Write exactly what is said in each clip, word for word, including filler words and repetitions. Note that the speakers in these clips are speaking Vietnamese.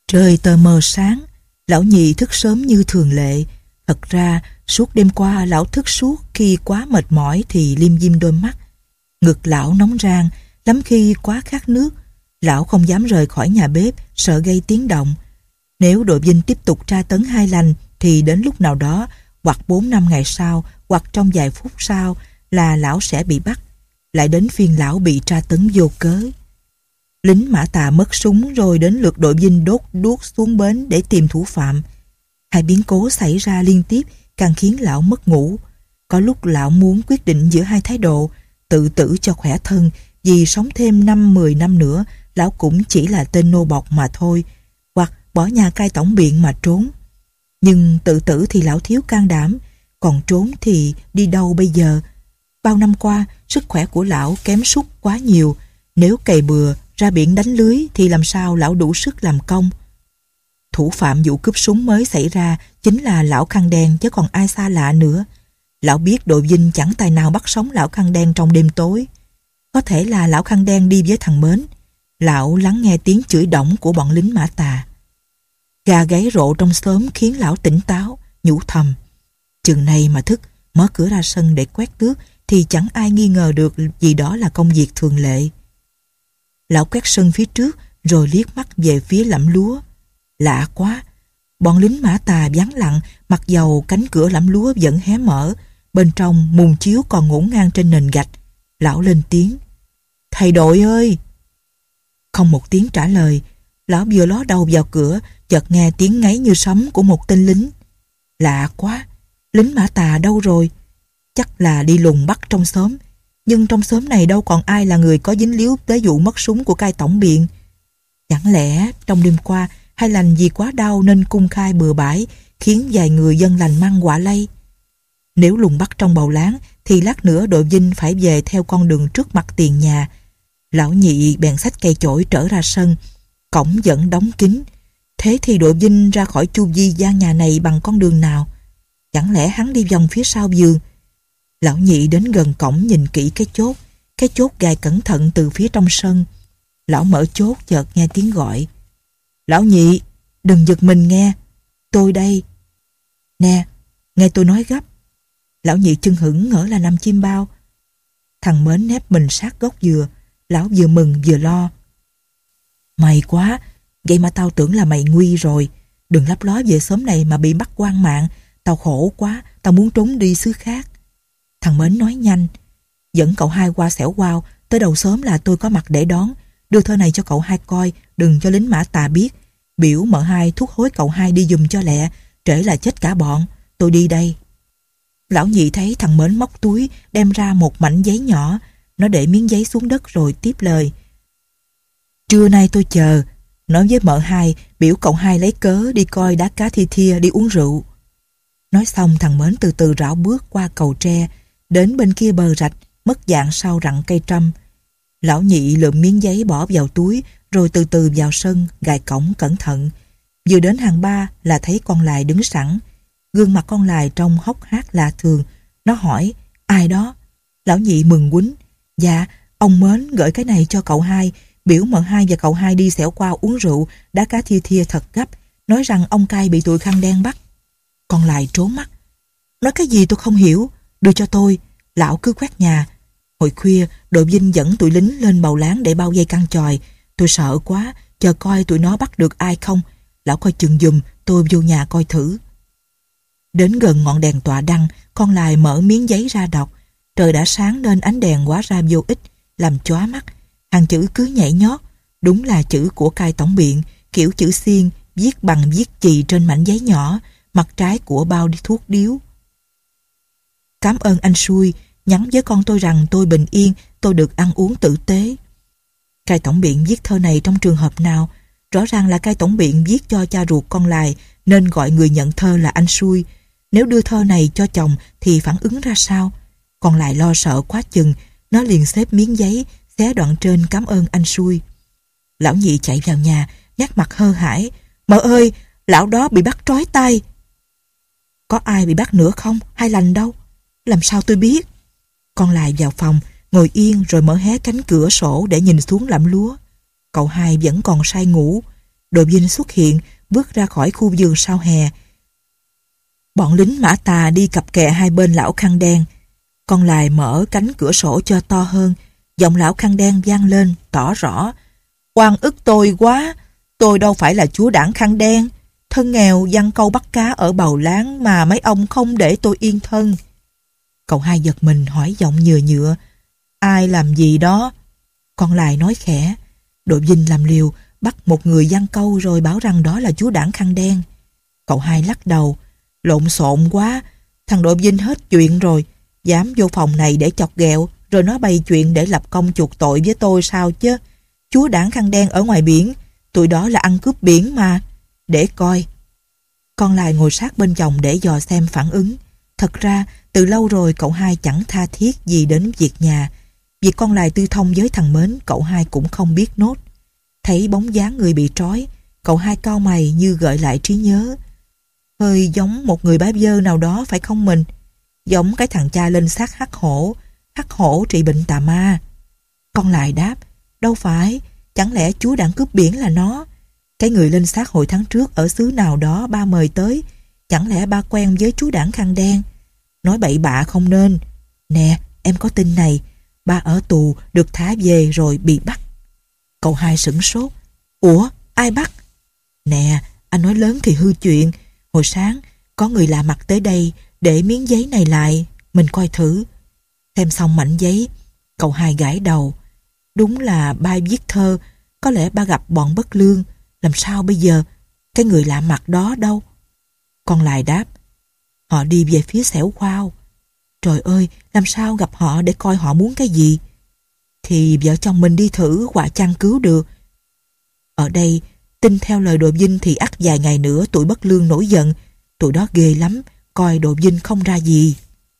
Trời tờ mờ sáng, lão nhị thức sớm như thường lệ. Thật ra, suốt đêm qua lão thức suốt, khi quá mệt mỏi thì liêm diêm đôi mắt. Ngực lão nóng rang, lắm khi quá khát nước. Lão không dám rời khỏi nhà bếp, sợ gây tiếng động. Nếu đội Vinh tiếp tục tra tấn hai lành, thì đến lúc nào đó, hoặc bốn năm ngày sau, hoặc trong vài phút sau, là lão sẽ bị bắt. Lại đến phiên lão bị tra tấn vô cớ. Lính Mã Tà mất súng, rồi đến lượt đội Vinh đốt đuốc xuống bến để tìm thủ phạm. Hai biến cố xảy ra liên tiếp càng khiến lão mất ngủ. Có lúc lão muốn quyết định giữa hai thái độ: tự tử cho khỏe thân, vì sống thêm năm mười năm nữa lão cũng chỉ là tên nô bộc mà thôi, hoặc bỏ nhà cai tổng biện mà trốn. Nhưng tự tử thì lão thiếu can đảm, còn trốn thì đi đâu bây giờ? Bao năm qua sức khỏe của lão kém sút quá nhiều. Nếu cày bừa ra biển đánh lưới thì làm sao lão đủ sức làm công? Thủ phạm vụ cướp súng mới xảy ra chính là lão khăn đen, chứ còn ai xa lạ nữa. Lão biết đội Vinh chẳng tài nào bắt sống lão khăn đen trong đêm tối. Có thể là lão khăn đen đi với thằng Mến. Lão lắng nghe tiếng chửi đổng của bọn lính Mã Tà. Gà gáy rộ trong xóm khiến lão tỉnh táo, nhủ thầm: chừng này mà thức, mở cửa ra sân để quét tước thì chẳng ai nghi ngờ được gì đó là công việc thường lệ. Lão quét sân phía trước rồi liếc mắt về phía lẫm lúa. Lạ quá, bọn lính Mã Tà vắng lặng, mặc dầu cánh cửa lẫm lúa vẫn hé mở, bên trong mùng chiếu còn ngổn ngang trên nền gạch. Lão lên tiếng: thầy đội ơi! Không một tiếng trả lời. Lão vừa ló đầu vào cửa, chợt nghe tiếng ngáy như sấm của một tên lính. Lạ quá, lính Mã Tà đâu rồi? Chắc là đi lùng bắt trong xóm. Nhưng trong xóm này đâu còn ai là người có dính líu tới vụ mất súng của cai tổng biện. Chẳng lẽ trong đêm qua hai lành vì quá đau nên cung khai bừa bãi, khiến vài người dân lành mang quả lây? Nếu lùng bắt trong bầu láng thì lát nữa đội Vinh phải về theo con đường trước mặt tiền nhà. Lão nhị bèn xách cây chổi trở ra sân. Cổng vẫn đóng kín. Thế thì đội Vinh ra khỏi chu vi gian nhà này bằng con đường nào? Chẳng lẽ hắn đi vòng phía sau vườn? Lão nhị đến gần cổng nhìn kỹ cái chốt. Cái chốt gài cẩn thận từ phía trong sân. Lão mở chốt chợt nghe tiếng gọi: lão nhị, đừng giật mình nghe, tôi đây. Nè, nghe tôi nói gấp. Lão nhị chưng hửng ngỡ là nằm chim bao. Thằng Mến nép mình sát gốc dừa. Lão vừa mừng vừa lo. May quá, vậy mà tao tưởng là mày nguy rồi. Đừng lấp ló về xóm này mà bị bắt quan mạng. Tao khổ quá, tao muốn trốn đi xứ khác. Thằng Mến nói nhanh: dẫn cậu hai qua xẻo quao, tới đầu xóm là tôi có mặt để đón. Đưa thơ này cho cậu hai coi, đừng cho lính Mã Tà biết. Biểu mợ hai thúc hối cậu hai đi giùm cho lẹ, trễ là chết cả bọn. Tôi đi đây. Lão nhị thấy thằng Mến móc túi đem ra một mảnh giấy nhỏ. Nó để miếng giấy xuống đất rồi tiếp lời: trưa nay tôi chờ, nói với mợ hai, biểu cậu hai lấy cớ đi coi đá cá thi thia, đi uống rượu. Nói xong thằng Mến từ từ rảo bước qua cầu tre, đến bên kia bờ rạch, mất dạng sau rặng cây trâm. Lão nhị lượm miếng giấy bỏ vào túi, rồi từ từ vào sân, gài cổng cẩn thận. Vừa đến hàng ba là thấy con Lài đứng sẵn. Gương mặt con Lài trông hốc hác lạ thường. Nó hỏi: ai đó? Lão nhị mừng quýnh: dạ, ông Mến gửi cái này cho cậu hai, biểu mợ hai và cậu hai đi xẻo qua uống rượu, đá cá thia thia thật gấp, nói rằng ông cai bị tụi khăn đen bắt. Con Lài trố mắt: nói cái gì tôi không hiểu, đưa cho tôi, lão cứ quét nhà. Hồi khuya đội Vinh dẫn tụi lính lên bầu láng để bao vây căn chòi. Tôi sợ quá, chờ coi tụi nó bắt được ai không. Lão coi chừng giùm, tôi vô nhà coi thử. Đến gần ngọn đèn tọa đăng, con Lài mở miếng giấy ra đọc. Trời đã sáng nên ánh đèn hóa ra vô ích, làm chóa mắt. Hàng chữ cứ nhảy nhót. Đúng là chữ của cai tổng biện, kiểu chữ xiên, viết bằng viết chì trên mảnh giấy nhỏ, mặt trái của bao thuốc điếu. Cảm ơn anh xui, nhắn với con tôi rằng tôi bình yên, tôi được ăn uống tử tế. Cai tổng biện viết thơ này trong trường hợp nào? Rõ ràng là cai tổng biện viết cho cha ruột con Lài, nên gọi người nhận thơ là anh xui. Nếu đưa thơ này cho chồng thì phản ứng ra sao? Con Lài lo sợ quá chừng, nó liền xếp miếng giấy, xé đoạn trên cảm ơn anh xui. Lão nhị chạy vào nhà, nhắc mặt hơ hãi: mợ ơi, lão đó bị bắt trói tay. Có ai bị bắt nữa không? Hai lành đâu? Làm sao tôi biết? Con Lài vào phòng, ngồi yên rồi mở hé cánh cửa sổ để nhìn xuống lẫm lúa. Cậu hai vẫn còn say ngủ. Đội Vinh xuất hiện, bước ra khỏi khu vườn sau hè. Bọn lính mã tà đi cặp kè hai bên lão khăn đen. Con Lài mở cánh cửa sổ cho to hơn, giọng lão khăn đen vang lên, tỏ rõ. Oan ức tôi quá, tôi đâu phải là chúa đảng khăn đen. Thân nghèo giăng câu bắt cá ở Bầu Láng mà mấy ông không để tôi yên thân. Cậu hai giật mình hỏi giọng nhừa nhựa. Ai làm gì đó? Con Lài nói khẽ. Đội Vinh làm liều, bắt một người giăng câu rồi bảo rằng đó là chúa đảng khăn đen. Cậu hai lắc đầu. Lộn xộn quá, thằng Đội Vinh hết chuyện rồi. Dám vô phòng này để chọc ghẹo, rồi nó bày chuyện để lập công chuộc tội với tôi sao chứ? Chúa đảng khăn đen ở ngoài biển, tụi đó là ăn cướp biển mà. Để coi. Con Lài ngồi sát bên chồng để dò xem phản ứng. Thật ra, từ lâu rồi cậu hai chẳng tha thiết gì đến việc nhà. Việc con Lài tư thông với thằng Mến, cậu hai cũng không biết nốt. Thấy bóng dáng người bị trói, cậu hai cau mày như gợi lại trí nhớ. Hơi giống một người bá dơ nào đó phải không mình? Giống cái thằng cha lên xác hắc hổ, hắc hổ trị bệnh tà ma. Con Lài đáp, đâu phải, chẳng lẽ chúa đảng cướp biển là nó? Cái người lên xác hồi tháng trước ở xứ nào đó ba mời tới, chẳng lẽ ba quen với chúa đảng khăn đen? Nói bậy bạ không nên. Nè, em có tin này, ba ở tù được thả về rồi bị bắt. Cậu hai sửng sốt. Ủa, ai bắt? Nè, anh nói lớn thì hư chuyện. Hồi sáng, có người lạ mặt tới đây để miếng giấy này lại, mình coi thử. Xem xong mảnh giấy, cậu hai gãi đầu. Đúng là ba viết thơ, có lẽ ba gặp bọn bất lương. Làm sao bây giờ? Cái người lạ mặt đó đâu? Con Lài đáp, họ đi về phía xẻo khoao. Trời ơi, làm sao gặp họ để coi họ muốn cái gì? Thì vợ chồng mình đi thử quả chăng cứu được. Ở đây, tin theo lời Đội Vinh thì ắt vài ngày nữa tụi bất lương nổi giận. Tụi đó ghê lắm, coi Đội Vinh không ra gì.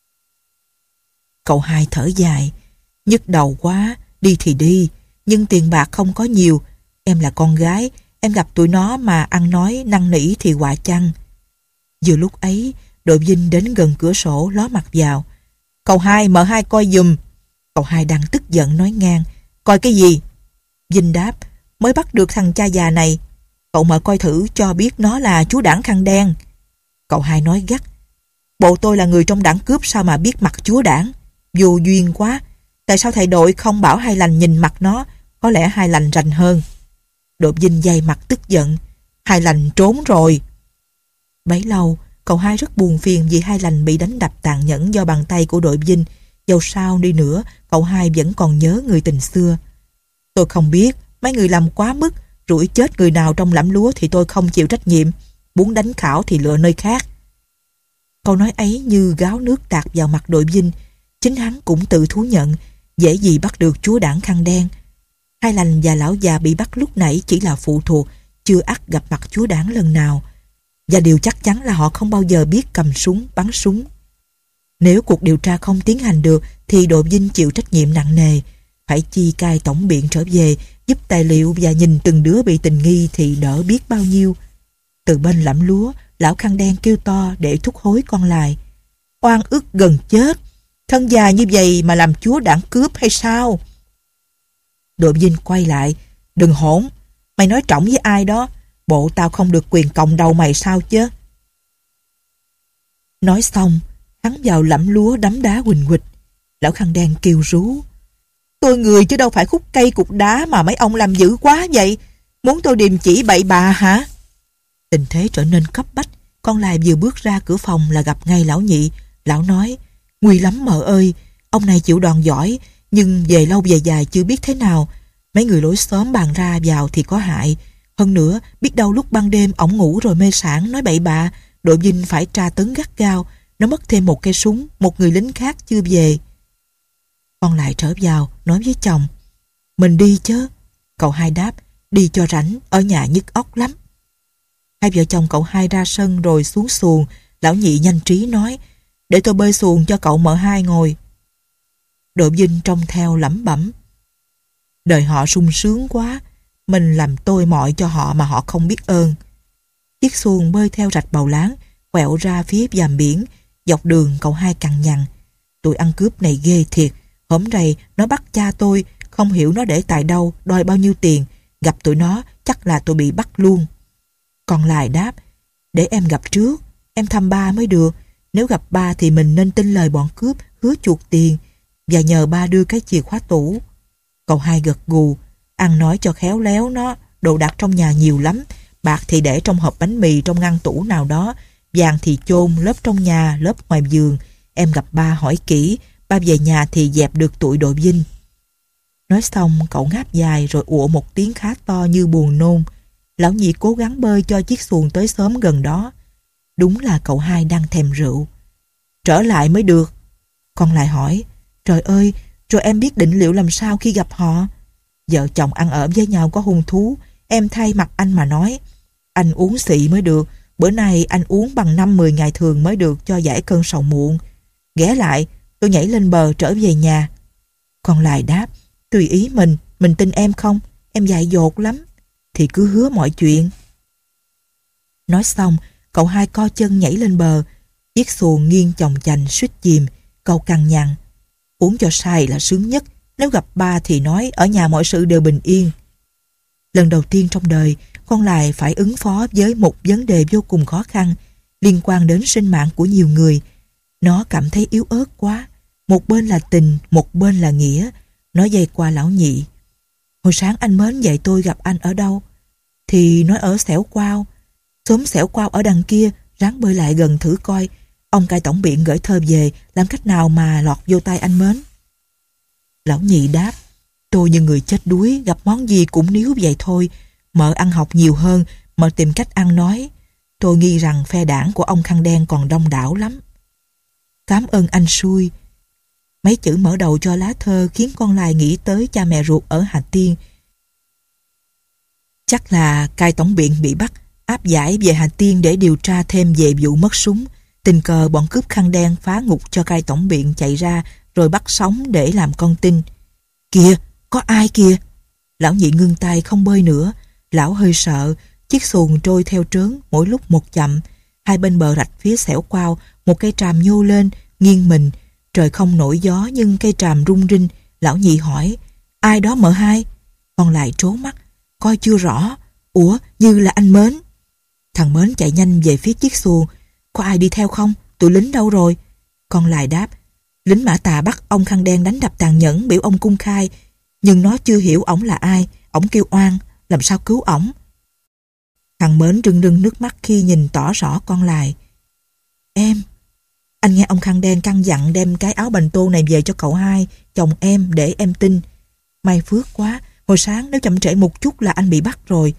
Cậu hai thở dài. Nhức đầu quá, đi thì đi, nhưng tiền bạc không có nhiều. Em là con gái, em gặp tụi nó mà ăn nói năn nỉ thì quả chăng. Vừa lúc ấy, Đội Vinh đến gần cửa sổ ló mặt vào. Cậu hai, mở hai coi giùm. Cậu hai đang tức giận nói ngang. Coi cái gì? Vinh đáp, mới bắt được thằng cha già này. Cậu mở coi thử cho biết nó là chúa đảng khăn đen. Cậu hai nói gắt. Bộ tôi là người trong đảng cướp sao mà biết mặt chúa đảng? Vô duyên quá. Tại sao thầy đội không bảo Hai Lành nhìn mặt nó? Có lẽ Hai Lành rành hơn. Đội Vinh dày mặt tức giận. Hai Lành trốn rồi. Bấy lâu, cậu hai rất buồn phiền vì Hai Lành bị đánh đập tàn nhẫn do bàn tay của Đội Vinh. Dẫu sao đi nữa, cậu hai vẫn còn nhớ người tình xưa. Tôi không biết, mấy người làm quá mức, rủi chết người nào trong lẫm lúa thì tôi không chịu trách nhiệm. Muốn đánh khảo thì lựa nơi khác. Câu nói ấy như gáo nước tạt vào mặt Đội Vinh. Chính hắn cũng tự thú nhận, dễ gì bắt được chúa đảng khăn đen. Hai Lành và lão già bị bắt lúc nãy chỉ là phụ thuộc, chưa ắt gặp mặt chúa đảng lần nào. Và điều chắc chắn là họ không bao giờ biết cầm súng, bắn súng. Nếu cuộc điều tra không tiến hành được thì Đội Vinh chịu trách nhiệm nặng nề. Phải chi cai tổng biện trở về, giúp tài liệu và nhìn từng đứa bị tình nghi thì đỡ biết bao nhiêu. Từ bên lẫm lúa, lão khăn đen kêu to để thúc hối con Lài. Oan ức gần chết, thân già như vậy mà làm chúa đảng cướp hay sao? Đội Vinh quay lại. Đừng hỗn, mày nói trọng với ai đó? Bộ tao không được quyền còng đầu mày sao chứ? Nói xong, hắn vào lẫm lúa đấm đá huỳnh huỳnh. Lão khăn đen kêu rú. Tôi người chứ đâu phải khúc cây cục đá mà mấy ông làm dữ quá vậy. Muốn tôi điềm chỉ bậy bạ hả? Tình thế trở nên cấp bách. Con Lài vừa bước ra cửa phòng là gặp ngay lão nhị. Lão nói, nguy lắm mợ ơi, ông này chịu đòn giỏi, nhưng về lâu về dài chưa biết thế nào. Mấy người lối xóm bàn ra vào thì có hại. Hơn nữa, biết đâu lúc ban đêm ổng ngủ rồi mê sảng nói bậy bạ, Đội Vinh phải tra tấn gắt gao. Nó mất thêm một cây súng, một người lính khác chưa về. Con lại trở vào, nói với chồng. Mình đi chứ? Cậu hai đáp, đi cho rảnh, ở nhà nhức óc lắm. Hai vợ chồng cậu hai ra sân rồi xuống xuồng. Lão nhị nhanh trí nói, để tôi bơi xuồng cho cậu mợ hai ngồi. Đội Vinh trông theo lẩm bẩm. Đời họ sung sướng quá, mình làm tôi mọi cho họ mà họ không biết ơn. Chiếc xuồng bơi theo rạch Bầu Láng, quẹo ra phía vàm biển. Dọc đường cậu hai cằn nhằn. Tụi ăn cướp này ghê thiệt. Hổm rày nó bắt cha tôi, không hiểu nó để tại đâu, đòi bao nhiêu tiền. Gặp tụi nó chắc là tôi bị bắt luôn. Con Lai đáp, để em gặp trước, em thăm ba mới được. Nếu gặp ba thì mình nên tin lời bọn cướp, hứa chuộc tiền và nhờ ba đưa cái chìa khóa tủ. Cậu Hai gật gù, ăn nói cho khéo léo nó, đồ đạc trong nhà nhiều lắm, bạc thì để trong hộp bánh mì trong ngăn tủ nào đó, vàng thì chôn lớp trong nhà, lớp ngoài giường. Em gặp ba hỏi kỹ, ba về nhà thì dẹp được tụi đội Vinh. Nói xong cậu ngáp dài rồi ụa một tiếng khá to như buồn nôn. Lão Nhị cố gắng bơi cho chiếc xuồng tới xóm gần đó. Đúng là cậu Hai đang thèm rượu. Trở lại mới được. Con lại hỏi, trời ơi, rồi em biết định liệu làm sao khi gặp họ? Vợ chồng ăn ở với nhau có hung thú, em thay mặt anh mà nói. Anh uống xị mới được, bữa nay anh uống bằng năm mười ngày thường mới được cho giải cơn sầu muộn. Ghé lại, tôi nhảy lên bờ trở về nhà. Con lại đáp, tùy ý mình, mình tin em không? Em dại dột lắm. Thì cứ hứa mọi chuyện. Nói xong, cậu Hai co chân nhảy lên bờ. Chiếc xuồng nghiêng chồng chành suýt chìm. Cậu cằn nhằn, uống cho say là sướng nhất. Nếu gặp ba thì nói ở nhà mọi sự đều bình yên. Lần đầu tiên trong đời, con Lai phải ứng phó với một vấn đề vô cùng khó khăn liên quan đến sinh mạng của nhiều người. Nó cảm thấy yếu ớt quá. Một bên là tình, một bên là nghĩa. Nó dây qua lão Nhị. Hồi sáng anh Mến dạy tôi gặp anh ở đâu? Thì nói ở Xẻo Quao. Xóm Xẻo Quao ở đằng kia, ráng bơi lại gần thử coi. Ông cai tổng biện gửi thơ về, làm cách nào mà lọt vô tay anh Mến? Lão Nhị đáp, tôi như người chết đuối, gặp món gì cũng níu vậy thôi. Mợ ăn học nhiều hơn, mợ tìm cách ăn nói. Tôi nghi rằng phe đảng của ông Khăn Đen còn đông đảo lắm. Cảm ơn anh xui. Mấy chữ mở đầu cho lá thơ khiến con Lai nghĩ tới cha mẹ ruột ở Hà Tiên. Chắc là cai tổng biện bị bắt, áp giải về Hà Tiên để điều tra thêm về vụ mất súng. Tình cờ bọn cướp khăn đen phá ngục cho cai tổng biện chạy ra rồi bắt sống để làm con tin. Kìa, có ai kìa? Lão Nhị ngưng tay không bơi nữa. Lão hơi sợ. Chiếc xuồng trôi theo trớn mỗi lúc một chậm. Hai bên bờ rạch phía Xẻo Quao, một cây tràm nhô lên, nghiêng mình. Trời không nổi gió nhưng cây tràm rung rinh. Lão Nhị hỏi, ai đó mợ Hai? Con lại trố mắt, coi chưa rõ. Ủa, như là anh Mến. Thằng Mến chạy nhanh về phía chiếc xuồng. Có ai đi theo không? Tụi lính đâu rồi? Con lại đáp, lính Mã Tà bắt ông Khăn Đen đánh đập tàn nhẫn, biểu ông cung khai. Nhưng nó chưa hiểu ổng là ai. Ổng kêu oan, làm sao cứu ổng? Thằng Mến rưng rưng nước mắt khi nhìn tỏ rõ con Lai. Em, anh nghe ông Khăn Đen căn dặn đem cái áo bành tô này về cho cậu Hai, chồng em, để em tin. May phước quá, hồi sáng nếu chậm trễ một chút là anh bị bắt rồi.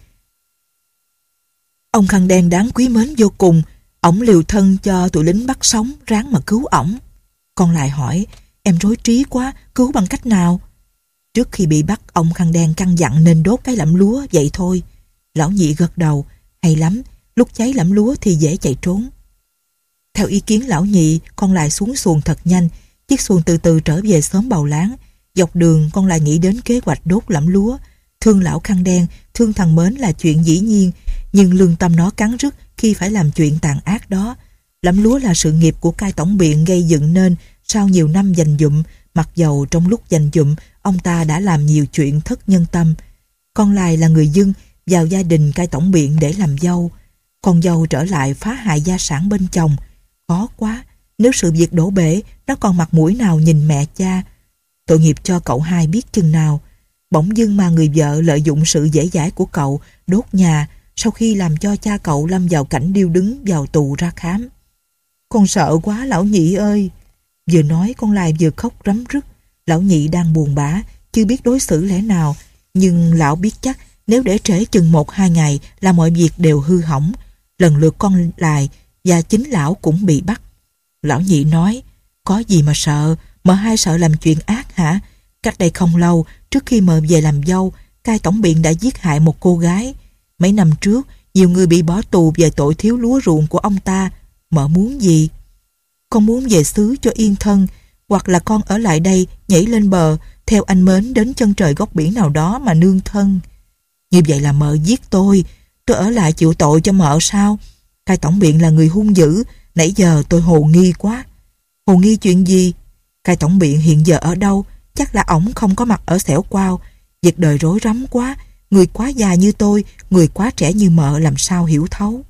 Ông Khăn Đen đáng quý mến vô cùng. Ổng liều thân cho tụi lính bắt sống, ráng mà cứu ổng. Con lại hỏi, em rối trí quá, cứu bằng cách nào? Trước khi bị bắt, ông Khăn Đen căn dặn nên đốt cái lẫm lúa, vậy thôi. Lão Nhị gật đầu, hay lắm, lúc cháy lẫm lúa thì dễ chạy trốn. Theo ý kiến lão Nhị, con lại xuống xuồng thật nhanh. Chiếc xuồng từ từ trở về xóm Bầu Láng. Dọc đường con lại nghĩ đến kế hoạch đốt lẫm lúa. Thương lão Khăn Đen, thương thằng Mến là chuyện dĩ nhiên, nhưng lương tâm nó cắn rứt khi phải làm chuyện tàn ác đó. Lẫm lúa là sự nghiệp của cai tổng biện gây dựng nên sau nhiều năm dành dụm, mặc dầu trong lúc dành dụm ông ta đã làm nhiều chuyện thất nhân tâm. Con Lai là người dân vào gia đình cai tổng biện để làm dâu. Con dâu trở lại phá hại gia sản bên chồng. Khó quá, nếu sự việc đổ bể, nó còn mặt mũi nào nhìn mẹ cha. Tội nghiệp cho cậu Hai biết chừng nào. Bỗng dưng mà người vợ lợi dụng sự dễ dãi của cậu đốt nhà sau khi làm cho cha cậu lâm vào cảnh điêu đứng vào tù ra khám. Con sợ quá lão Nhị ơi. Vừa nói con Lai vừa khóc rắm rứt. Lão Nhị đang buồn bã, chưa biết đối xử lẽ nào, nhưng lão biết chắc nếu để trễ chừng một hai ngày là mọi việc đều hư hỏng. Lần lượt con Lai và chính lão cũng bị bắt. Lão Nhị nói, có gì mà sợ, mợ Hai sợ làm chuyện ác hả? Cách đây không lâu, trước khi mợ về làm dâu, cai tổng biện đã giết hại một cô gái. Mấy năm trước, nhiều người bị bỏ tù về tội thiếu lúa ruộng của ông ta. Mợ muốn gì? Con muốn về xứ cho yên thân, hoặc là con ở lại đây nhảy lên bờ theo anh Mến đến chân trời góc biển nào đó mà nương thân. Như vậy là mợ giết tôi. Tôi ở lại chịu tội cho mợ sao? Cai tổng biện là người hung dữ. Nãy giờ tôi hồ nghi quá. Hồ nghi chuyện gì? Cai tổng biện hiện giờ ở đâu? Chắc là ổng không có mặt ở Xẻo Quao. Việc đời rối rắm quá. Người quá già như tôi, người quá trẻ như mợ làm sao hiểu thấu.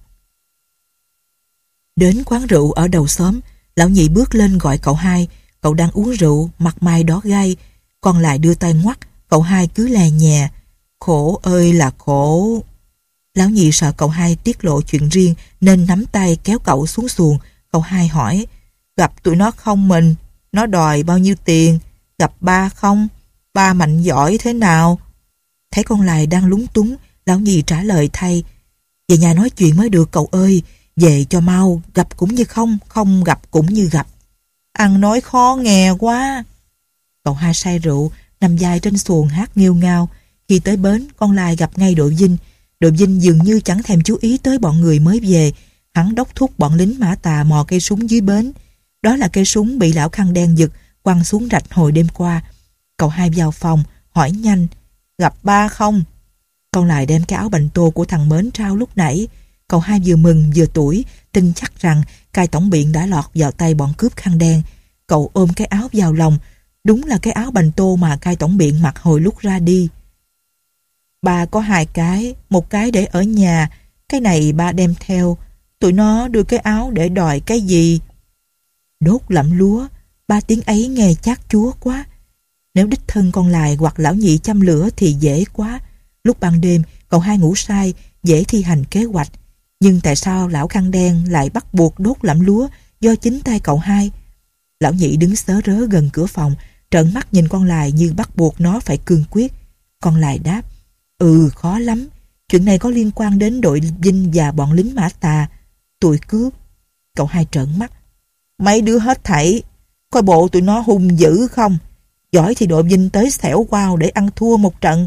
Đến quán rượu ở đầu xóm, lão nhị bước lên gọi cậu hai. Cậu đang uống rượu, mặt mày đỏ gay. Con lại đưa tay ngoắt, cậu hai cứ lè nhè. Khổ ơi là khổ. Lão nhị sợ cậu hai tiết lộ chuyện riêng nên nắm tay kéo cậu xuống xuồng. Cậu hai hỏi, gặp tụi nó không mình? Nó đòi bao nhiêu tiền? Gặp ba không? Ba mạnh giỏi thế nào? Thấy con Lài đang lúng túng, lão nhị trả lời thay, về nhà nói chuyện mới được cậu ơi, về cho mau, gặp cũng như không, không gặp cũng như gặp. Ăn nói khó nghe quá. Cậu hai say rượu, nằm dài trên xuồng hát nghêu ngao. Khi tới bến, con Lài gặp ngay đội Vinh. Đội Vinh dường như chẳng thèm chú ý tới bọn người mới về. Hắn đốc thúc bọn lính Mã Tà mò cây súng dưới bến. Đó là cây súng bị lão khăn đen giật, quăng xuống rạch hồi đêm qua. Cậu hai vào phòng, hỏi nhanh, gặp ba không? Con Lài đem cái áo bành tô của thằng Mến trao lúc nãy. Cậu hai vừa mừng vừa tủi, tin chắc rằng cai tổng biện đã lọt vào tay bọn cướp khăn đen. Cậu ôm cái áo vào lòng, đúng là cái áo bành tô mà cai tổng biện mặc hồi lúc ra đi. Ba có hai cái, một cái để ở nhà, cái này ba đem theo. Tụi nó đưa cái áo để đòi cái gì? Đốt lẫm lúa, ba tiếng ấy nghe chát chúa quá. Nếu đích thân con Lài hoặc lão nhị châm lửa thì dễ quá. Lúc ban đêm, cậu hai ngủ sai, dễ thi hành kế hoạch. Nhưng tại sao lão khăn đen lại bắt buộc đốt lẫm lúa do chính tay cậu hai? Lão nhị đứng sớ rớ gần cửa phòng, trợn mắt nhìn con Lài như bắt buộc nó phải cương quyết. Con Lài đáp, ừ khó lắm, chuyện này có liên quan đến đội Vinh và bọn lính Mã Tà, tụi cướp. Cậu hai trợn mắt, mấy đứa hết thảy, coi bộ tụi nó hung dữ không? Giỏi thì đội Vinh tới xẻo qua để ăn thua một trận.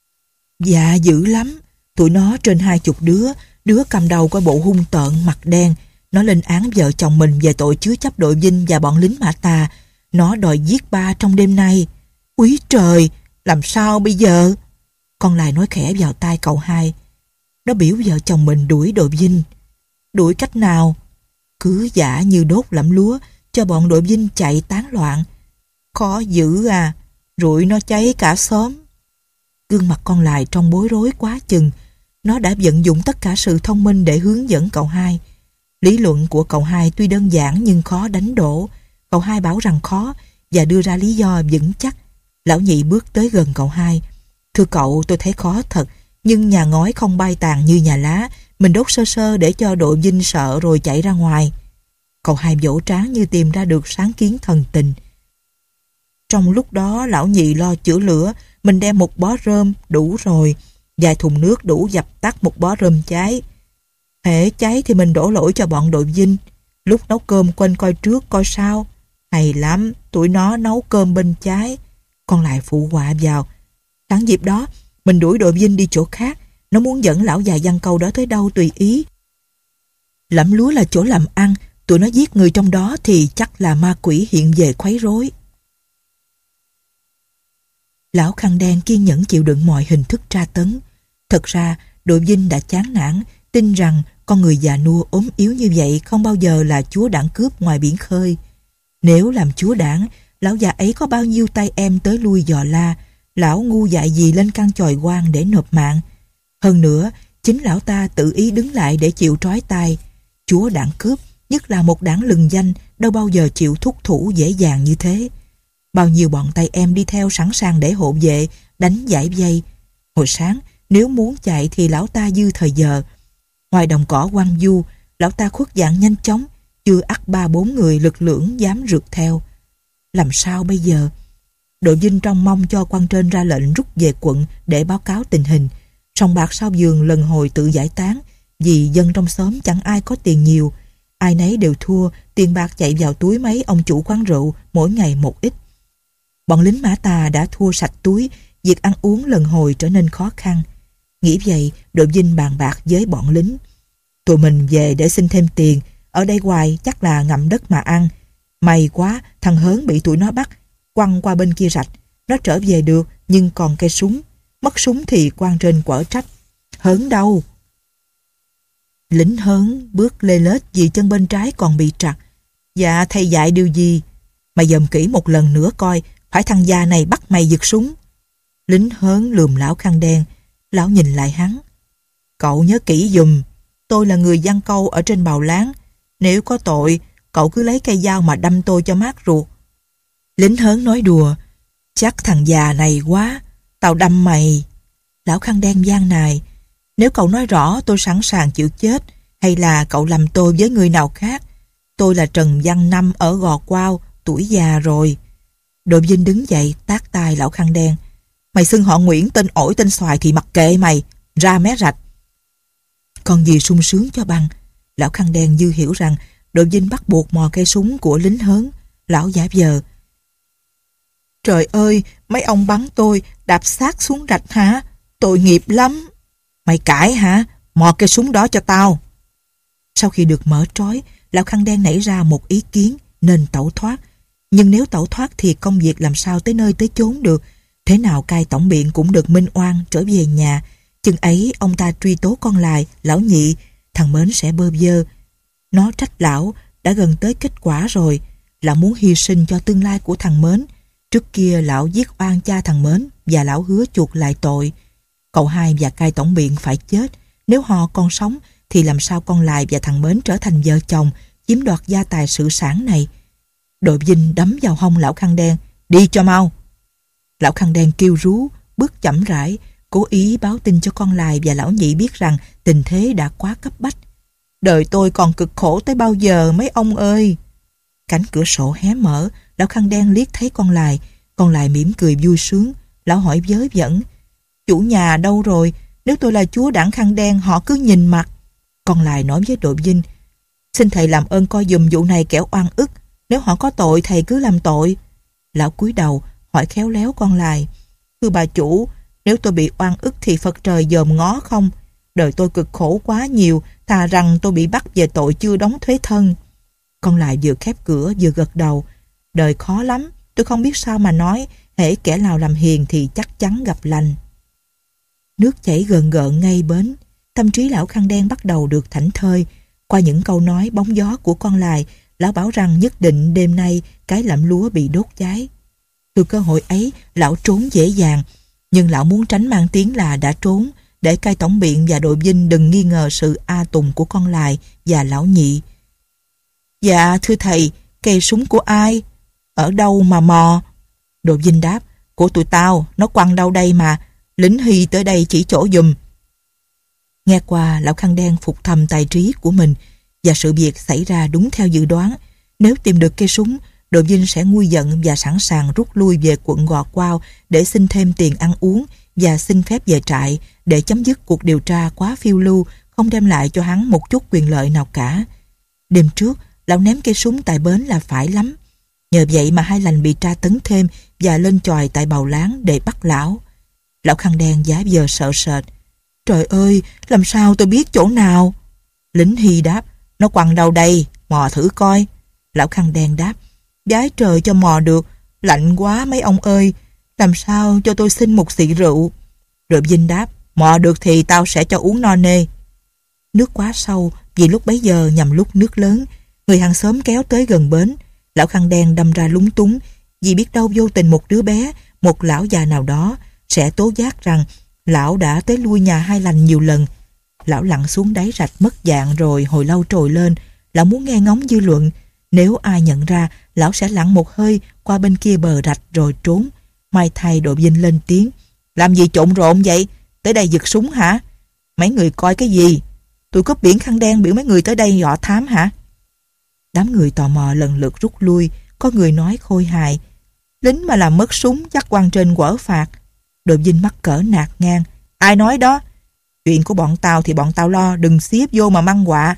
Dạ dữ lắm, tụi nó trên hai chục đứa, đứa cầm đầu coi bộ hung tợn mặt đen. Nó lên án vợ chồng mình về tội chứa chấp đội Vinh và bọn lính Mã Tà. Nó đòi giết ba trong đêm nay. Úi trời, làm sao bây giờ? Con Lài nói khẽ vào tai cậu hai. Nó biểu vợ chồng mình đuổi đội Vinh. Đuổi cách nào? Cứ giả như đốt lẫm lúa cho bọn đội Vinh chạy tán loạn. Khó dữ à, rủi nó cháy cả xóm. Gương mặt con Lài trong bối rối quá chừng. Nó đã vận dụng tất cả sự thông minh để hướng dẫn cậu hai. Lý luận của cậu hai tuy đơn giản nhưng khó đánh đổ. Cậu hai bảo rằng khó và đưa ra lý do vững chắc. Lão nhị bước tới gần cậu hai. Thưa cậu, tôi thấy khó thật, nhưng nhà ngói không bay tàn như nhà lá. Mình đốt sơ sơ để cho đội Vinh sợ rồi chạy ra ngoài. Cậu hai vỗ trán như tìm ra được sáng kiến thần tình. Trong lúc đó lão nhị lo chữa lửa, mình đem một bó rơm đủ rồi, vài thùng nước đủ dập tắt một bó rơm cháy. Hễ cháy thì mình đổ lỗi cho bọn đội Vinh. Lúc nấu cơm quên coi trước coi sao. Hay lắm, tụi nó nấu cơm bên trái. Con lại phụ họa vào. Sẵn dịp đó, mình đuổi đội Vinh đi chỗ khác. Nó muốn dẫn lão già Văn Câu đó tới đâu tùy ý. Lẫm lúa là chỗ làm ăn, tụi nó giết người trong đó thì chắc là ma quỷ hiện về khuấy rối. Lão khăn đen kiên nhẫn chịu đựng mọi hình thức tra tấn. Thật ra, đội Vinh đã chán nản, tin rằng con người già nua ốm yếu như vậy không bao giờ là chúa đảng cướp ngoài biển khơi. Nếu làm chúa đảng, lão già ấy có bao nhiêu tay em tới lui dò la, lão ngu dại gì lên căn chòi quan để nộp mạng. Hơn nữa, chính lão ta tự ý đứng lại để chịu trói tay. Chúa đảng cướp, nhất là một đảng lừng danh, đâu bao giờ chịu thúc thủ dễ dàng như thế. Bao nhiêu bọn tay em đi theo sẵn sàng để hộ vệ, đánh giải vây. Hồi sáng, nếu muốn chạy thì lão ta dư thời giờ. Ngoài đồng cỏ quang du, lão ta khuất dạng nhanh chóng, chưa ắt ba bốn người lực lưỡng dám rượt theo. Làm sao bây giờ? Đội Vinh trong mong cho quan trên ra lệnh rút về quận để báo cáo tình hình. Sòng bạc sau vườn lần hồi tự giải tán, vì dân trong xóm chẳng ai có tiền nhiều. Ai nấy đều thua, tiền bạc chạy vào túi mấy ông chủ quán rượu, mỗi ngày một ít. Bọn lính Mã Tà đã thua sạch túi, việc ăn uống lần hồi trở nên khó khăn. Nghĩ vậy, đội Vinh bàn bạc với bọn lính. Tụi mình về để xin thêm tiền, ở đây hoài chắc là ngậm đất mà ăn. May quá, thằng Hớn bị tụi nó bắt, quăng qua bên kia rạch. Nó trở về được, nhưng còn cây súng. Mất súng thì quan trên quở trách. Hớn đâu? Lính Hớn bước lê lết vì chân bên trái còn bị trặc. Dạ thầy dạy điều gì? Mày dòm kỹ một lần nữa coi, phải thằng già này bắt mày giật súng. Lính Hớn lườm lão khăn đen. Lão nhìn lại hắn. Cậu nhớ kỹ giùm, tôi là người giăng câu ở trên bào láng. Nếu có tội, cậu cứ lấy cây dao mà đâm tôi cho mát ruột. Lính hớn nói đùa. Chắc thằng già này quá, tao đâm mày. Lão khăn đen gian nài. Nếu cậu nói rõ tôi sẵn sàng chịu chết, hay là cậu làm tôi với người nào khác. Tôi là Trần Văn Năm ở Gò Quao, tuổi già rồi. Đội Vinh đứng dậy tát tai lão khăn đen. Mày xưng họ Nguyễn tên ổi tên xoài thì mặc kệ mày, ra mé rạch. Còn gì sung sướng cho bằng. Lão khăn đen dư hiểu rằng đội Vinh bắt buộc mò cây súng của lính hớn. Lão giả vờ. Trời ơi, mấy ông bắn tôi, đạp xác xuống rạch hả? Tội nghiệp lắm. Mày cãi hả? Mò cây súng đó cho tao. Sau khi được mở trói, lão khăn đen nảy ra một ý kiến nên tẩu thoát. Nhưng nếu tẩu thoát thì công việc làm sao tới nơi tới chốn được. Thế nào cai tổng biện cũng được minh oan trở về nhà. Chừng ấy ông ta truy tố con Lài, lão Nhị, thằng Mến sẽ bơ vơ. Nó trách lão đã gần tới kết quả rồi. Lão muốn hy sinh cho tương lai của thằng Mến. Trước kia lão giết oan cha thằng Mến và lão hứa chuộc lại tội. Cậu hai và cai tổng biện phải chết. Nếu họ còn sống thì làm sao con Lài và thằng Mến trở thành vợ chồng, chiếm đoạt gia tài sự sản này. Đội Vinh đấm vào hông lão khăn đen. Đi cho mau. Lão khăn đen kêu rú, bước chậm rãi, cố ý báo tin cho con Lài và lão Nhị biết rằng tình thế đã quá cấp bách. Đời tôi còn cực khổ tới bao giờ mấy ông ơi. Cánh cửa sổ hé mở, lão khăn đen liếc thấy con Lài. Con Lài mỉm cười vui sướng. Lão hỏi vớ vẩn. Chủ nhà đâu rồi? Nếu tôi là chúa đảng khăn đen họ cứ nhìn mặt. Con Lài nói với đội Vinh. Xin thầy làm ơn coi dùm vụ này kẻo oan ức. Nếu họ có tội thầy cứ làm tội. Lão cúi đầu hỏi khéo léo con Lài. Thưa bà chủ, nếu tôi bị oan ức thì Phật trời dòm ngó không? Đời tôi cực khổ quá nhiều, thà rằng tôi bị bắt về tội chưa đóng thuế thân. Con Lài vừa khép cửa vừa gật đầu. Đời khó lắm, tôi không biết sao mà nói. Hễ kẻ nào làm hiền thì chắc chắn gặp lành. Nước chảy gợn gợn ngay bến. Tâm trí lão khăn đen bắt đầu được thảnh thơi. Qua những câu nói bóng gió của con Lài, lão bảo rằng nhất định đêm nay cái lẫm lúa bị đốt cháy. Từ cơ hội ấy, lão trốn dễ dàng, nhưng lão muốn tránh mang tiếng là đã trốn, để cai tổng biện và đội Vinh đừng nghi ngờ sự a tùng của con Lài và lão Nhị. Dạ thưa thầy, cây súng của ai? Ở đâu mà mò? Đội Vinh đáp, của tụi tao, nó quăng đâu đây mà, lính Hy tới đây chỉ chỗ giùm. Nghe qua, lão khăn đen phục thầm tài trí của mình, và sự việc xảy ra đúng theo dự đoán. Nếu tìm được cây súng, đội Vinh sẽ nguôi giận và sẵn sàng rút lui về quận Gò Quao để xin thêm tiền ăn uống và xin phép về trại để chấm dứt cuộc điều tra quá phiêu lưu, không đem lại cho hắn một chút quyền lợi nào cả. Đêm trước, lão ném cây súng tại bến là phải lắm. Nhờ vậy mà hai lành bị tra tấn thêm và lên chòi tại bào láng để bắt lão. Lão khăn đen giả vờ sợ sệt. Trời ơi, làm sao tôi biết chỗ nào? Lính Hy đáp, nó quăng đâu đây, mò thử coi. Lão khăn đen đáp, vái trời cho mò được, lạnh quá mấy ông ơi, làm sao cho tôi xin một xị rượu. Rồi Vinh đáp, mò được thì tao sẽ cho uống no nê. Nước quá sâu, vì lúc bấy giờ nhằm lúc nước lớn, người hàng xóm kéo tới gần bến. Lão khăn đen đâm ra lúng túng, vì biết đâu vô tình một đứa bé, một lão già nào đó sẽ tố giác rằng lão đã tới lui nhà hai lành nhiều lần. Lão lặn xuống đáy rạch mất dạng rồi hồi lâu trồi lên. Lão muốn nghe ngóng dư luận. Nếu ai nhận ra, lão sẽ lặn một hơi qua bên kia bờ rạch rồi trốn. Mai thay đội Vinh lên tiếng. Làm gì trộn rộn vậy? Tới đây giật súng hả? Mấy người coi cái gì? Tụi cướp biển khăn đen biểu mấy người tới đây dọ thám hả? Đám người tò mò lần lượt rút lui. Có người nói khôi hài. Lính mà làm mất súng chắc quan trên quở phạt. Đội Vinh mắc cỡ nạt ngang. Ai nói đó? Chuyện của bọn tao thì bọn tao lo, đừng xiếp vô mà măng quạ.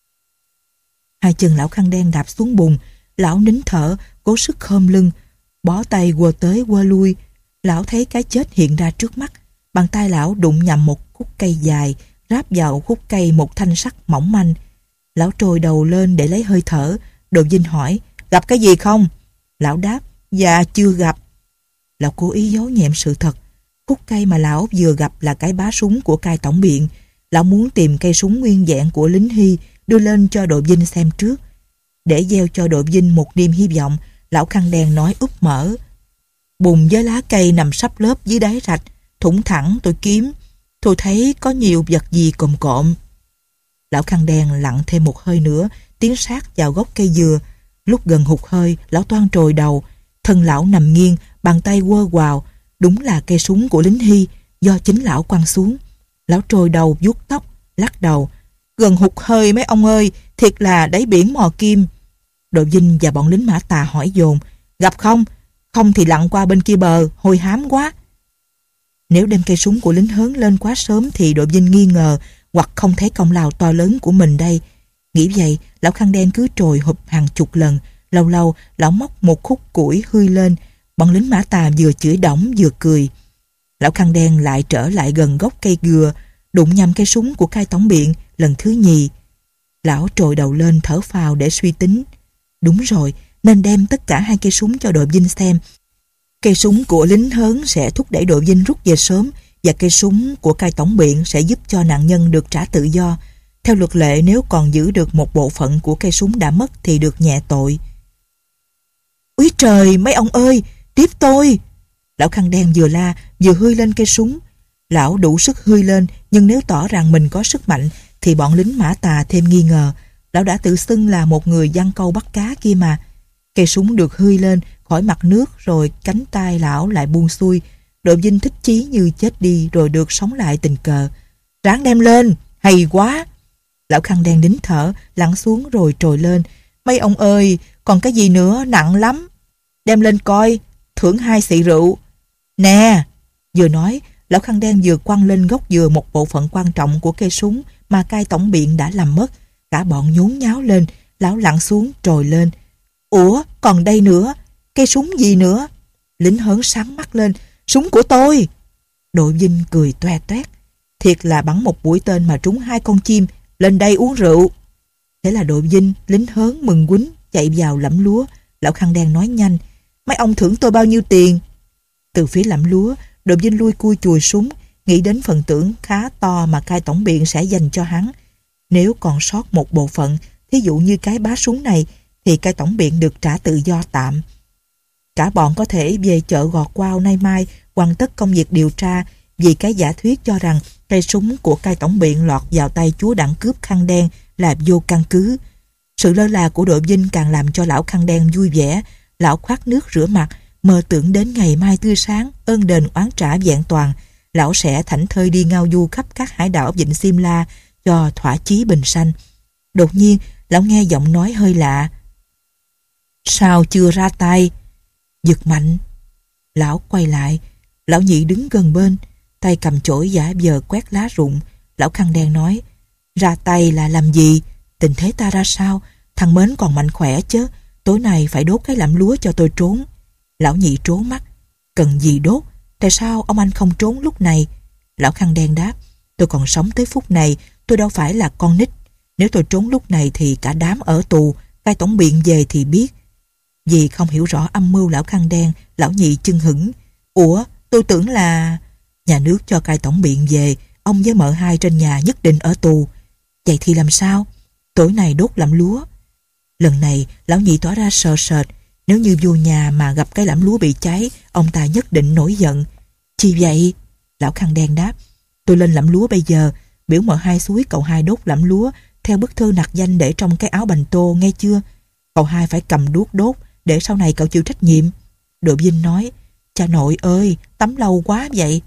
Hai chân lão khăn đen đạp xuống bùn. Lão nín thở, cố sức khom lưng, bó tay quơ tới quơ lui. Lão thấy cái chết hiện ra trước mắt. Bàn tay lão đụng nhầm một khúc cây dài, ráp vào khúc cây một thanh sắt mỏng manh. Lão trồi đầu lên để lấy hơi thở. Đội Vinh hỏi, gặp cái gì không? Lão đáp, dạ chưa gặp. Lão cố ý giấu nhẹm sự thật. Khúc cây mà lão vừa gặp là cái bá súng của cai tổng biện. Lão muốn tìm cây súng nguyên vẹn của lính Hy đưa lên cho đội Vinh xem trước. Để gieo cho đội Vinh một niềm hy vọng, lão khăn đen nói úp mở. Bùn với lá cây nằm sắp lớp dưới đáy rạch, thủng thẳng tôi kiếm. tôi thấy có nhiều vật gì cộm cộm. Lão khăn đen lặng thêm một hơi nữa, tiến sát vào gốc cây dừa. Lúc gần hụt hơi, lão toan trồi đầu. Thân lão nằm nghiêng, bàn tay quơ quào. Đúng là cây súng của lính Hy, do chính lão quăng xuống. Lão trồi đầu vuốt tóc, lắc đầu. Gần hụt hơi mấy ông ơi, thiệt là đáy biển mò kim. Đội Vinh và bọn lính Mã Tà hỏi dồn. Gặp không? Không thì lặn qua bên kia bờ, hôi hám quá. Nếu đem cây súng của lính Hớn lên quá sớm thì đội Vinh nghi ngờ hoặc không thấy công lao to lớn của mình đây. Nghĩ vậy, lão khăn đen cứ trồi hụp hàng chục lần. Lâu lâu, lão móc một khúc củi hươi lên. Bọn lính Mã Tà vừa chửi đổng vừa cười. Lão khăn đen lại trở lại gần gốc cây gừa, đụng nhầm cây súng của cai tổng biện lần thứ nhì. Lão trồi đầu lên thở phào để suy tính. Đúng rồi, nên đem tất cả hai cây súng cho đội Vinh xem. Cây súng của lính Hớn sẽ thúc đẩy đội Vinh rút về sớm, và cây súng của cai tổng biện sẽ giúp cho nạn nhân được trả tự do. Theo luật lệ, nếu còn giữ được một bộ phận của cây súng đã mất thì được nhẹ tội. Úi trời, mấy ông ơi, tiếp tôi! Lão khăn đen vừa la vừa hươi lên cây súng. Lão đủ sức hươi lên, nhưng nếu tỏ rằng mình có sức mạnh thì bọn lính Mã Tà thêm nghi ngờ. Lão đã tự xưng là một người giăng câu bắt cá kia mà. Cây súng được hươi lên khỏi mặt nước, rồi cánh tay lão lại buông xuôi. Đội Vinh thích chí như chết đi rồi được sống lại tình cờ. Ráng đem lên, hay quá! Lão khăn đen nín thở, lặn xuống rồi trồi lên. Mấy ông ơi, còn cái gì nữa, nặng lắm. Đem lên coi, thưởng hai xị rượu. Nè! Vừa nói, lão khăn đen vừa quăng lên gốc dừa một bộ phận quan trọng của cây súng mà cai tổng biện đã làm mất. Cả bọn nhốn nháo lên, lão lặn xuống trồi lên. Ủa, còn đây nữa, cây súng gì nữa? Lính Hớn sáng mắt lên. Súng của tôi! Đội Vinh cười toe toét. Thiệt là bắn một mũi tên mà trúng hai con chim. Lên đây uống rượu. Thế là đội Vinh, lính Hớn mừng quýnh chạy vào lẫm lúa. Lão khăn đen nói nhanh. Mấy ông thưởng tôi bao nhiêu tiền? Từ phía lẫm lúa, đội Vinh lui cui chùi súng, nghĩ đến phần thưởng khá to mà cai tổng biện sẽ dành cho hắn. Nếu còn sót một bộ phận, thí dụ như cái bá súng này, thì cai tổng biện được trả tự do tạm. Cả bọn có thể về chợ Gò Quao nay mai hoàn tất công việc điều tra, vì cái giả thuyết cho rằng cây súng của cai tổng biện lọt vào tay chúa đẳng cướp khăn đen là vô căn cứ. Sự lơ là của đội Vinh càng làm cho lão khăn đen vui vẻ. Lão khoát nước rửa mặt, mơ tưởng đến ngày mai tươi sáng, ơn đền oán trả vẹn toàn. Lão sẽ thảnh thơi đi ngao du khắp các hải đảo Vịnh Simla cho thỏa chí bình sanh. Đột nhiên, lão nghe giọng nói hơi lạ. Sao chưa ra tay? Giật mạnh. Lão quay lại. Lão nhị đứng gần bên, tay cầm chổi giả vờ quét lá rụng. Lão khăn đen nói. Ra tay là làm gì? Tình thế ta ra sao? Thằng Mến còn mạnh khỏe chứ. Tối nay phải đốt cái lẫm lúa cho tôi trốn. Lão nhị trố mắt. Cần gì đốt? Tại sao ông anh không trốn lúc này? Lão khăn đen đáp. Tôi còn sống tới phút này, tôi đâu phải là con nít. Nếu tôi trốn lúc này thì cả đám ở tù, cai tổng biện về thì biết. Vì không hiểu rõ âm mưu lão khăn đen, lão nhị chưng hửng. Ủa, tôi tưởng là... Nhà nước cho cai tổng biện về, ông với mợ hai trên nhà nhất định ở tù. Vậy thì làm sao? Tối nay đốt lẫm lúa. Lần này, lão nhị tỏ ra sợ sệt. Nếu như vô nhà mà gặp cái lẫm lúa bị cháy, ông ta nhất định nổi giận. Chi vậy? Lão khăn đen đáp. Tôi lên lẫm lúa bây giờ, biểu mợ hai suối cậu hai đốt lẫm lúa theo bức thư nặc danh để trong cái áo bành tô, nghe chưa? Cậu hai phải cầm đuốc đốt, để sau này cậu chịu trách nhiệm. Đội Vinh nói. Cha nội ơi, tắm lâu quá vậy.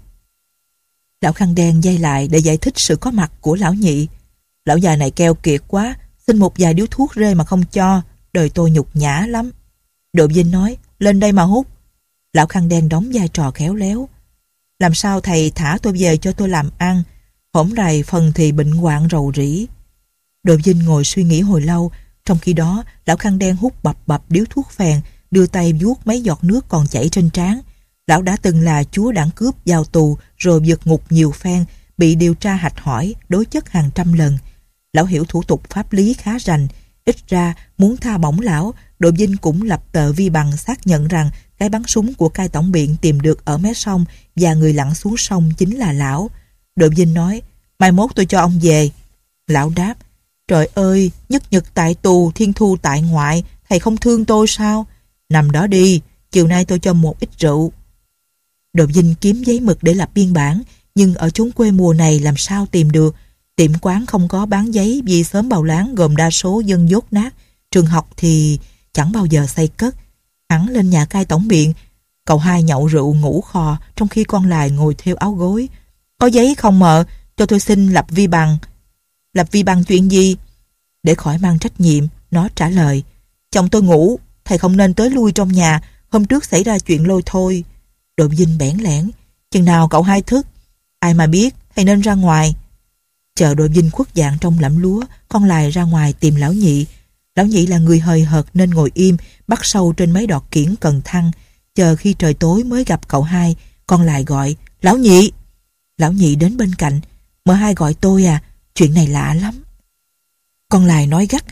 Lão khăn đen dây lại để giải thích sự có mặt của lão nhị. Lão già này keo kiệt quá, xin một vài điếu thuốc rê mà không cho, đời tôi nhục nhã lắm. Đội Vinh nói. Lên đây mà hút. Lão khăn đen đóng vai trò khéo léo. Làm sao thầy thả tôi về cho tôi làm ăn? Hổm rày phần thì bệnh hoạn rầu rĩ. Đội Vinh ngồi suy nghĩ hồi lâu. Trong khi đó, lão khăn đen hút bập bập điếu thuốc phèn, đưa tay vuốt mấy giọt nước còn chảy trên trán. Lão đã từng là chúa đảng cướp vào tù rồi vượt ngục nhiều phen, bị điều tra hạch hỏi, đối chất hàng trăm lần. Lão hiểu thủ tục pháp lý khá rành. Ít ra muốn tha bổng lão, đội Vinh cũng lập tờ vi bằng xác nhận rằng cái bắn súng của cai tổng biện tìm được ở mé sông và người lặn xuống sông chính là lão. Đội Vinh nói. Mai mốt tôi cho ông về. Lão đáp. Trời ơi, nhất nhật tại tù, thiên thu tại ngoại, thầy không thương tôi sao? Nằm đó đi, chiều nay tôi cho một ít rượu. Đội Vinh kiếm giấy mực để lập biên bản, nhưng ở chốn quê mùa này làm sao tìm được. Tiệm quán không có bán giấy vì xóm Bào Láng gồm đa số dân dốt nát. Trường học thì chẳng bao giờ xây cất. Hắn lên nhà cai tổng biện. Cậu hai nhậu rượu ngủ khò trong khi con Lài ngồi theo áo gối. Có giấy không mợ? Cho tôi xin lập vi bằng. Lập vi bằng chuyện gì? Để khỏi mang trách nhiệm, nó trả lời. Chồng tôi ngủ, thầy không nên tới lui trong nhà. Hôm trước xảy ra chuyện lôi thôi. Đội Vinh bẽn lẽn. Chừng nào cậu hai thức? Ai mà biết, thầy nên ra ngoài. Chờ đội Vinh khuất dạng trong lẫm lúa, con Lài ra ngoài tìm lão nhị. Lão nhị là người hời hợt nên ngồi im, bắt sâu trên mấy đọt kiển cần thăng. Chờ khi trời tối mới gặp cậu hai, con Lài gọi, lão nhị. Lão nhị đến bên cạnh, mợ hai gọi tôi à, chuyện này lạ lắm. Con Lài nói gắt,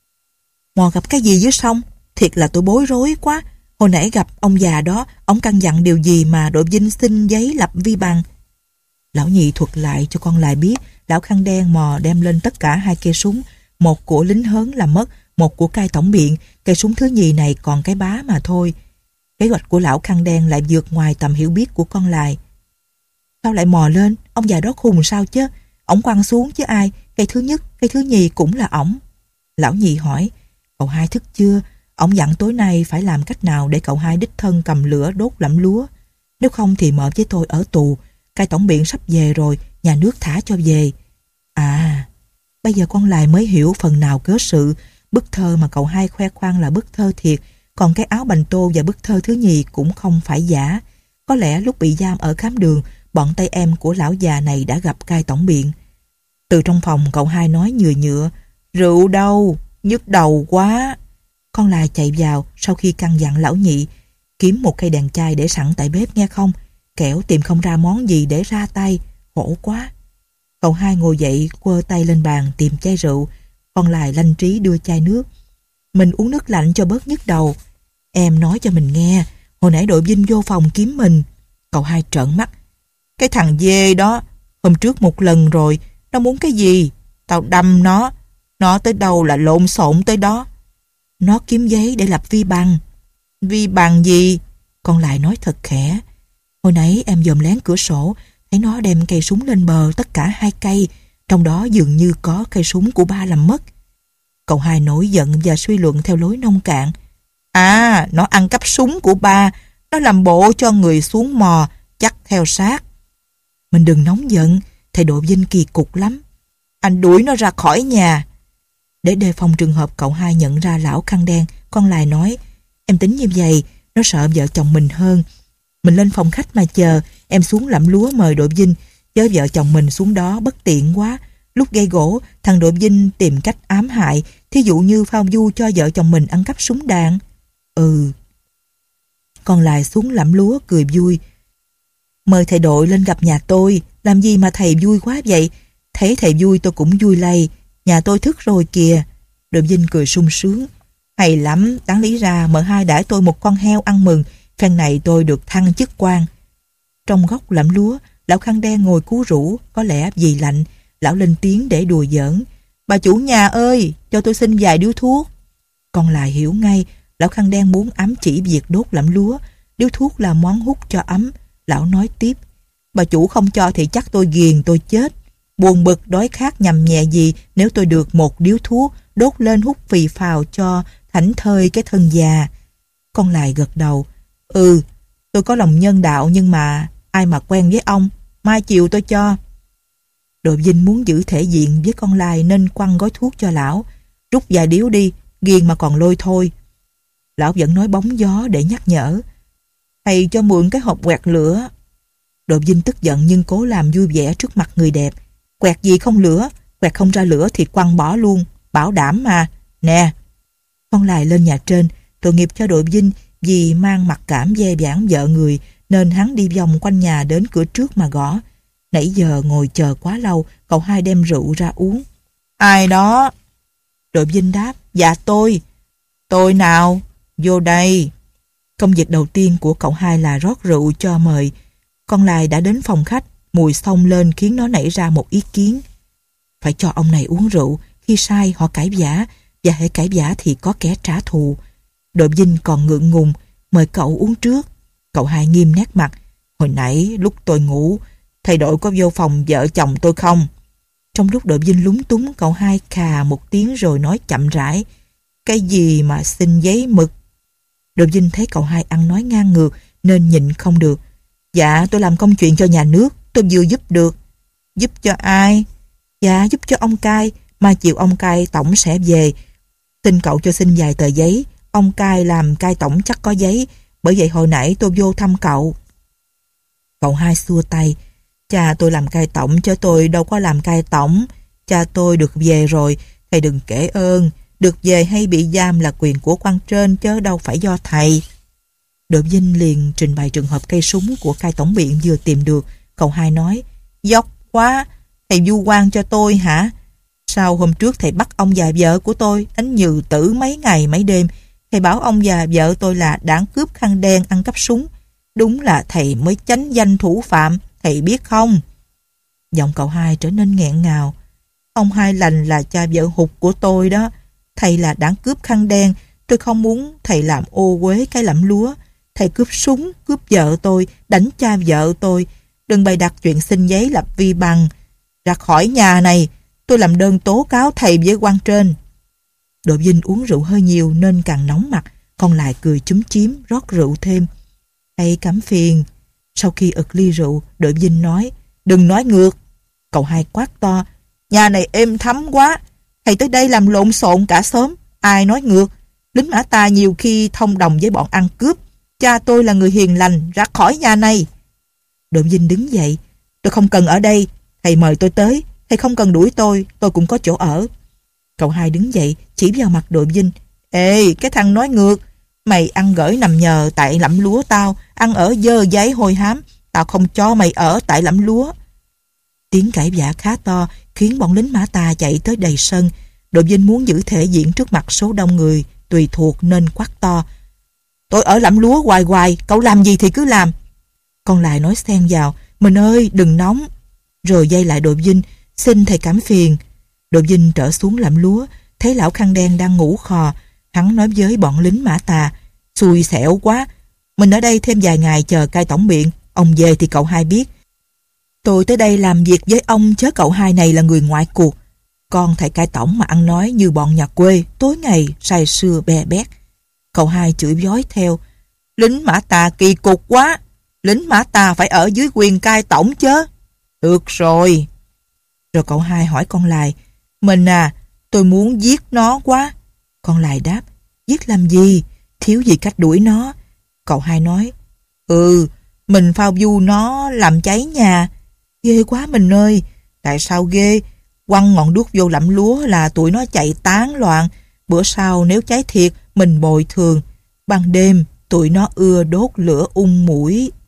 mò gặp cái gì dưới sông? Thiệt là tôi bối rối quá. Hồi nãy gặp ông già đó, ông căn dặn điều gì mà đội Vinh xin giấy lập vi bằng. Lão nhị thuật lại cho con Lài biết, lão khăn đen mò đem lên tất cả hai cây súng, một của lính hớn làm mất, một của cai tổng biện. Cây súng thứ nhì này còn cái bá mà thôi. Kế hoạch của lão khăn đen lại vượt ngoài tầm hiểu biết của con Lài. Sao lại mò lên? Ông già đó khùng sao chứ? Ổng quăng xuống chứ ai? Cây thứ nhất, cây thứ nhì cũng là ổng. Lão nhị hỏi, cậu hai thức chưa? Ổng dặn tối nay phải làm cách nào để cậu hai đích thân cầm lửa đốt lẫm lúa. Nếu không thì mợ với tôi ở tù. Cai tổng biện sắp về rồi, nhà nước thả cho về. À, bây giờ con Lài mới hiểu phần nào cớ sự. Bức thơ mà cậu hai khoe khoang là bức thơ thiệt, còn cái áo bành tô và bức thơ thứ nhì cũng không phải giả. Có lẽ lúc bị giam ở khám đường, bọn tay em của lão già này đã gặp cai tổng biện. Từ trong phòng cậu hai nói nhừa nhựa, rượu đâu, nhức đầu quá. Con Lài chạy vào sau khi căn dặn lão nhị, kiếm một cây đèn chai để sẵn tại bếp nghe không, kẻo tìm không ra món gì để ra tay, khổ quá. Cậu hai ngồi dậy quơ tay lên bàn tìm chai rượu. Con Lài lanh trí đưa chai nước. Mình uống nước lạnh cho bớt nhức đầu. Em nói cho mình nghe, hồi nãy đội Vinh vô phòng kiếm mình. Cậu hai trợn mắt. Cái thằng dê đó, hôm trước một lần rồi, nó muốn cái gì? Tao đâm nó. Nó tới đâu là lộn xộn tới đó. Nó kiếm giấy để lập vi bằng. Vi bằng gì? Con Lài nói thật khẽ. Hồi nãy em dòm lén cửa sổ, thấy nó đem cây súng lên bờ tất cả hai cây, trong đó dường như có cây súng của ba làm mất. Cậu hai nổi giận và suy luận theo lối nông cạn. À, nó ăn cắp súng của ba, nó làm bộ cho người xuống mò, chắc theo sát. Mình đừng nóng giận, thầy Độ Vinh kỳ cục lắm. Anh đuổi nó ra khỏi nhà. Để đề phòng trường hợp cậu hai nhận ra lão khăn đen, con Lài nói, em tính như vậy, nó sợ vợ chồng mình hơn. Mình lên phòng khách mà chờ, em xuống lẫm lúa mời Độ Vinh, chớ vợ chồng mình xuống đó bất tiện quá. Lúc gây gỗ, thằng Độ Vinh tìm cách ám hại, thí dụ như phao du cho vợ chồng mình ăn cắp súng đạn. Ừ. Con Lài xuống lẫm lúa cười vui. Mời thầy đội lên gặp nhà tôi, làm gì mà thầy vui quá vậy? Thấy thầy vui tôi cũng vui lây, nhà tôi thức rồi kìa. Độ Vinh cười sung sướng. Hay lắm, đáng lý ra mợ hai đãi tôi một con heo ăn mừng, phen này tôi được thăng chức quan. Trong góc lẫm lúa, lão khăn đen ngồi cú rũ, có lẽ vì lạnh, lão lên tiếng để đùa giỡn. Bà chủ nhà ơi, cho tôi xin vài điếu thuốc. Con Lài hiểu ngay, lão khăn đen muốn ám chỉ việc đốt lẫm lúa. Điếu thuốc là món hút cho ấm. Lão nói tiếp, bà chủ không cho thì chắc tôi ghiền tôi chết. Buồn bực đói khát nhằm nhẹ gì nếu tôi được một điếu thuốc đốt lên hút phì phào cho thảnh thơi cái thân già. Con Lài gật đầu. Ừ, tôi có lòng nhân đạo nhưng mà ai mà quen với ông, mai chiều tôi cho. Đội Vinh muốn giữ thể diện với con Lài nên quăng gói thuốc cho lão. Rút vài điếu đi, ghiền mà còn lôi thôi. Lão vẫn nói bóng gió để nhắc nhở. Thầy cho mượn cái hộp quẹt lửa. Đội Vinh tức giận nhưng cố làm vui vẻ trước mặt người đẹp. Quẹt gì không lửa, quẹt không ra lửa thì quăng bỏ luôn, bảo đảm mà. Nè. Con Lài lên nhà trên, tội nghiệp cho đội Vinh vì mang mặc cảm dè dãn vợ người nên hắn đi vòng quanh nhà đến cửa trước mà gõ. Nãy giờ ngồi chờ quá lâu, cậu hai đem rượu ra uống. Ai đó? Đội Vinh đáp, dạ tôi. Tôi nào? Vô đây. Công việc đầu tiên của cậu hai là rót rượu cho mời. Con Lài đã đến phòng khách, mùi xông lên khiến nó nảy ra một ý kiến. Phải cho ông này uống rượu, khi sai họ cãi vã, và hễ cãi vã thì có kẻ trả thù. Đội Vinh còn ngượng ngùng, mời cậu uống trước. Cậu hai nghiêm nét mặt. Hồi nãy lúc tôi ngủ, thầy đội có vô phòng vợ chồng tôi không? Trong lúc đội Vinh lúng túng, cậu hai khà một tiếng rồi nói chậm rãi, cái gì mà xin giấy mực? Đội Vinh thấy cậu hai ăn nói ngang ngược nên nhịn không được. Dạ tôi làm công chuyện cho nhà nước, tôi vừa giúp được. Giúp cho ai? Dạ giúp cho ông cai, mà chiều ông cai tổng sẽ về. Xin cậu cho xin vài tờ giấy, ông cai làm cai tổng chắc có giấy, bởi vậy hồi nãy tôi vô thăm cậu. Cậu hai xua tay, cha tôi làm cai tổng chứ tôi đâu có làm cai tổng. Cha tôi được về rồi, thầy đừng kể ơn. Được về hay bị giam là quyền của quan trên chứ đâu phải do thầy. Đội Vinh liền trình bày trường hợp cây súng của cai tổng biện vừa tìm được. Cậu hai nói, dốc quá, thầy vu oan cho tôi hả? Sao hôm trước thầy bắt ông già vợ của tôi đánh nhừ tử mấy ngày mấy đêm? Thầy bảo ông già vợ tôi là đảng cướp khăn đen ăn cắp súng. Đúng là thầy mới chánh danh thủ phạm, thầy biết không? Giọng cậu hai trở nên nghẹn ngào. Ông Hai Lành là cha vợ hụt của tôi đó. Thầy là đảng cướp khăn đen, tôi không muốn thầy làm ô uế cái lẫm lúa. Thầy cướp súng, cướp vợ tôi, đánh cha vợ tôi. Đừng bày đặt chuyện xin giấy lập vi bằng. Ra khỏi nhà này, tôi làm đơn tố cáo thầy với quan trên. Đội Vinh uống rượu hơi nhiều nên càng nóng mặt, còn lại cười chúm chím rót rượu thêm. Thầy cảm phiền. Sau khi ực ly rượu, Đội Vinh nói, đừng nói ngược. Cậu hai quát to, nhà này êm thấm quá. Thầy tới đây làm lộn xộn cả xóm, ai nói ngược? Lính Mã ta nhiều khi thông đồng với bọn ăn cướp. Cha tôi là người hiền lành, ra khỏi nhà này. Đội Vinh đứng dậy, tôi không cần ở đây, thầy mời tôi tới, thầy không cần đuổi tôi, tôi cũng có chỗ ở. Cậu hai đứng dậy, chỉ vào mặt Đội Vinh, ê, cái thằng nói ngược, mày ăn gửi nằm nhờ tại lẫm lúa tao, ăn ở dơ giấy hôi hám, tao không cho mày ở tại lẫm lúa. Tiếng cãi vã khá to khiến bọn lính Mã ta chạy tới đầy sân. Đội Vinh muốn giữ thể diện trước mặt số đông người tùy thuộc nên quát to, tôi ở lẫm lúa hoài hoài, cậu làm gì thì cứ làm. Con lại nói xen vào, mình ơi đừng nóng. Rồi dây lại Đội Vinh, xin thầy cảm phiền. Đội Vinh trở xuống lẫm lúa, thấy lão khăn đen đang ngủ khò. Hắn nói với bọn lính Mã Tà, xui xẻo quá, mình ở đây thêm vài ngày chờ cai tổng biện, ông về thì cậu hai biết. Tôi tới đây làm việc với ông chớ cậu hai này là người ngoại cuộc. Con thầy cai tổng mà ăn nói như bọn nhà quê, tối ngày say sưa bè bét. Cậu hai chửi vói theo, lính Mã Tà kỳ cục quá, lính Mã Tà phải ở dưới quyền cai tổng chứ. Được rồi. Rồi cậu hai hỏi con Lài, mình à, tôi muốn giết nó quá. Con Lài đáp, giết làm gì, thiếu gì cách đuổi nó. Cậu hai nói, ừ, mình phao du nó làm cháy nhà. Ghê quá mình ơi, tại sao ghê? Quăng ngọn đuốc vô lẫm lúa là tụi nó chạy tán loạn. Bữa sau nếu cháy thiệt mình bồi thường. Ban đêm tụi nó ưa đốt lửa ung mũi